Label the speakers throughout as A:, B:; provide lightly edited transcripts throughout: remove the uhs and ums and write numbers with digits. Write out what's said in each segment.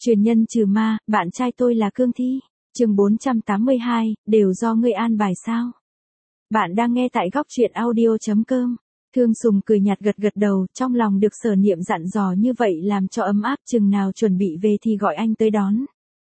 A: Truyền nhân trừ ma, bạn trai tôi là cương thi. Chương 482, đều do ngươi an bài sao? Bạn đang nghe tại góc truyện audio.com. Thương Sùng cười nhạt gật gật đầu, trong lòng được Sở Niệm dặn dò như vậy làm cho ấm áp, chừng nào chuẩn bị về thì gọi anh tới đón.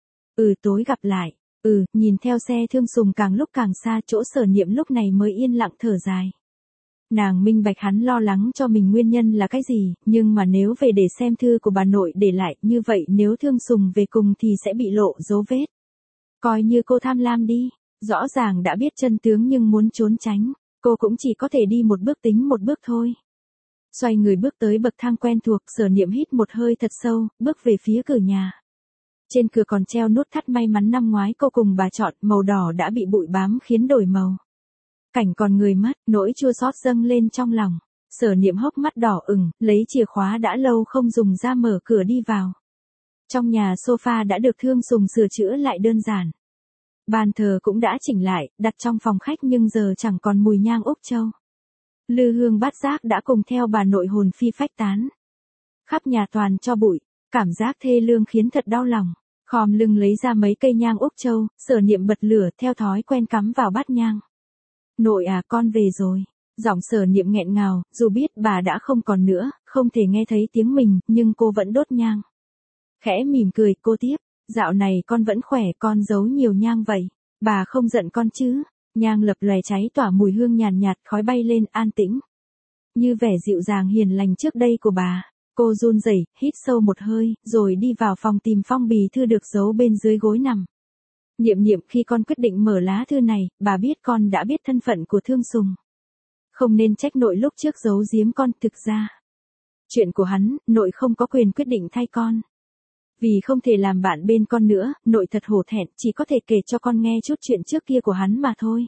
A: Tối gặp lại. Nhìn theo xe Thương Sùng càng lúc càng xa, chỗ Sở Niệm lúc này mới yên lặng thở dài. Nàng minh bạch hắn lo lắng cho mình nguyên nhân là cái gì, nhưng mà nếu về để xem thư của bà nội để lại, như vậy nếu Thương Sùng về cùng thì sẽ bị lộ dấu vết. Coi như cô tham lam đi, rõ ràng đã biết chân tướng nhưng muốn trốn tránh, cô cũng chỉ có thể đi một bước tính một bước thôi. Xoay người bước tới bậc thang quen thuộc, Sở Niệm hít một hơi thật sâu, bước về phía cửa nhà. Trên cửa còn treo nút thắt may mắn năm ngoái cô cùng bà chọn, màu đỏ đã bị bụi bám khiến đổi màu. Cảnh còn người mất, nỗi chua xót dâng lên trong lòng. Sở Niệm hốc mắt đỏ ửng, lấy chìa khóa đã lâu không dùng ra mở cửa đi vào. Trong nhà sofa đã được Thương Sùng sửa chữa lại đơn giản. Bàn thờ cũng đã chỉnh lại, đặt trong phòng khách nhưng giờ chẳng còn mùi nhang úc châu. Lư hương bát giác đã cùng theo bà nội hồn phi phách tán. Khắp nhà toàn cho bụi, cảm giác thê lương khiến thật đau lòng. Khom lưng lấy ra mấy cây nhang úc châu, Sở Niệm bật lửa theo thói quen cắm vào bát nhang. Nội à, con về rồi. Giọng Sở Niệm nghẹn ngào, dù biết bà đã không còn nữa, không thể nghe thấy tiếng mình, nhưng cô vẫn đốt nhang. Khẽ mỉm cười, cô tiếp, dạo này con vẫn khỏe, con giấu nhiều nhang vậy. Bà không giận con chứ? Nhang lập lòe cháy tỏa mùi hương nhàn nhạt, khói bay lên, an tĩnh. Như vẻ dịu dàng hiền lành trước đây của bà. Cô run rẩy, hít sâu một hơi, rồi đi vào phòng tìm phong bì thư được giấu bên dưới gối nằm. Niệm Niệm, khi con quyết định mở lá thư này, bà biết con đã biết thân phận của Thương Sùng. Không nên trách nội lúc trước giấu giếm con, thực ra. Chuyện của hắn, nội không có quyền quyết định thay con. Vì không thể làm bạn bên con nữa, nội thật hổ thẹn, chỉ có thể kể cho con nghe chút chuyện trước kia của hắn mà thôi.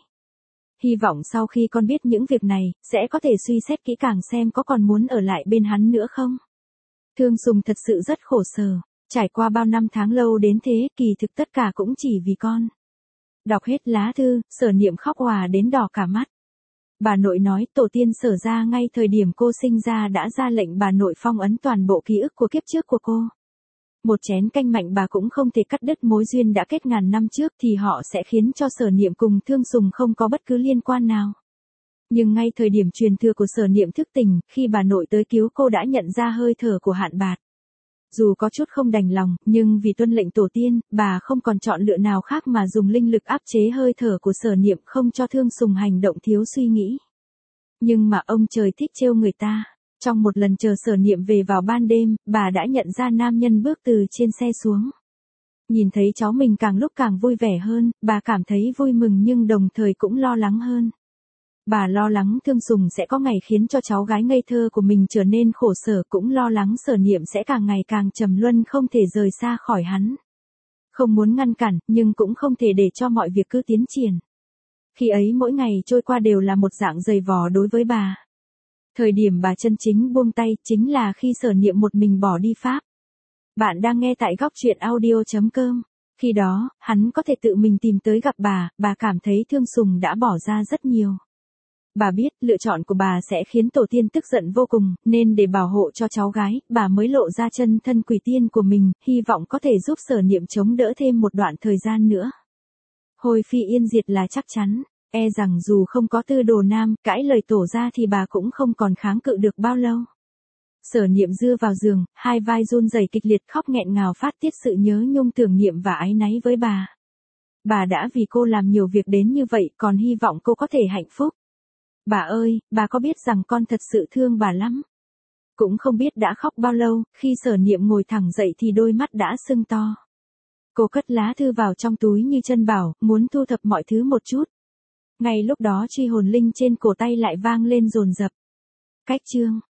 A: Hy vọng sau khi con biết những việc này, sẽ có thể suy xét kỹ càng xem có còn muốn ở lại bên hắn nữa không. Thương Sùng thật sự rất khổ sở. Trải qua bao năm tháng lâu đến thế, kỳ thực tất cả cũng chỉ vì con. Đọc hết lá thư, Sở Niệm khóc òa đến đỏ cả mắt. Bà nội nói tổ tiên Sở ra ngay thời điểm cô sinh ra đã ra lệnh bà nội phong ấn toàn bộ ký ức của kiếp trước của cô. Một chén canh mạnh bà cũng không thể cắt đứt mối duyên đã kết ngàn năm trước thì họ sẽ khiến cho Sở Niệm cùng Thương Sùng không có bất cứ liên quan nào. Nhưng ngay thời điểm truyền thừa của Sở Niệm thức tỉnh, khi bà nội tới cứu cô đã nhận ra hơi thở của Hạn Bạt. Dù có chút không đành lòng, nhưng vì tuân lệnh tổ tiên, bà không còn chọn lựa nào khác mà dùng linh lực áp chế hơi thở của Sở Niệm, không cho Thương Sùng hành động thiếu suy nghĩ. Nhưng mà ông trời thích trêu người ta. Trong một lần chờ Sở Niệm về vào ban đêm, bà đã nhận ra nam nhân bước từ trên xe xuống. Nhìn thấy cháu mình càng lúc càng vui vẻ hơn, bà cảm thấy vui mừng nhưng đồng thời cũng lo lắng hơn. Bà lo lắng Thương Sùng sẽ có ngày khiến cho cháu gái ngây thơ của mình trở nên khổ sở, cũng lo lắng Sở Niệm sẽ càng ngày càng trầm luân không thể rời xa khỏi hắn. Không muốn ngăn cản, nhưng cũng không thể để cho mọi việc cứ tiến triển. Khi ấy mỗi ngày trôi qua đều là một dạng giày vò đối với bà. Thời điểm bà chân chính buông tay chính là khi Sở Niệm một mình bỏ đi Pháp. Bạn đang nghe tại góc truyện audio.com. Khi đó, hắn có thể tự mình tìm tới gặp bà cảm thấy Thương Sùng đã bỏ ra rất nhiều. Bà biết lựa chọn của bà sẽ khiến tổ tiên tức giận vô cùng, nên để bảo hộ cho cháu gái, bà mới lộ ra chân thân quỷ tiên của mình, hy vọng có thể giúp Sở Niệm chống đỡ thêm một đoạn thời gian nữa. Hồi phi yên diệt là chắc chắn, rằng dù không có Tư Đồ Nam, cãi lời tổ ra thì bà cũng không còn kháng cự được bao lâu. Sở Niệm dưa vào giường, hai vai run rẩy kịch liệt khóc nghẹn ngào phát tiết sự nhớ nhung tưởng niệm và áy náy với bà. Bà đã vì cô làm nhiều việc đến như vậy, còn hy vọng cô có thể hạnh phúc. Bà ơi, bà có biết rằng con thật sự thương bà lắm. Cũng không biết đã khóc bao lâu, khi Sở Niệm ngồi thẳng dậy thì đôi mắt đã sưng to. Cô cất lá thư vào trong túi như chân bảo, muốn thu thập mọi thứ một chút. Ngay lúc đó truy hồn linh trên cổ tay lại vang lên dồn dập. Cách chương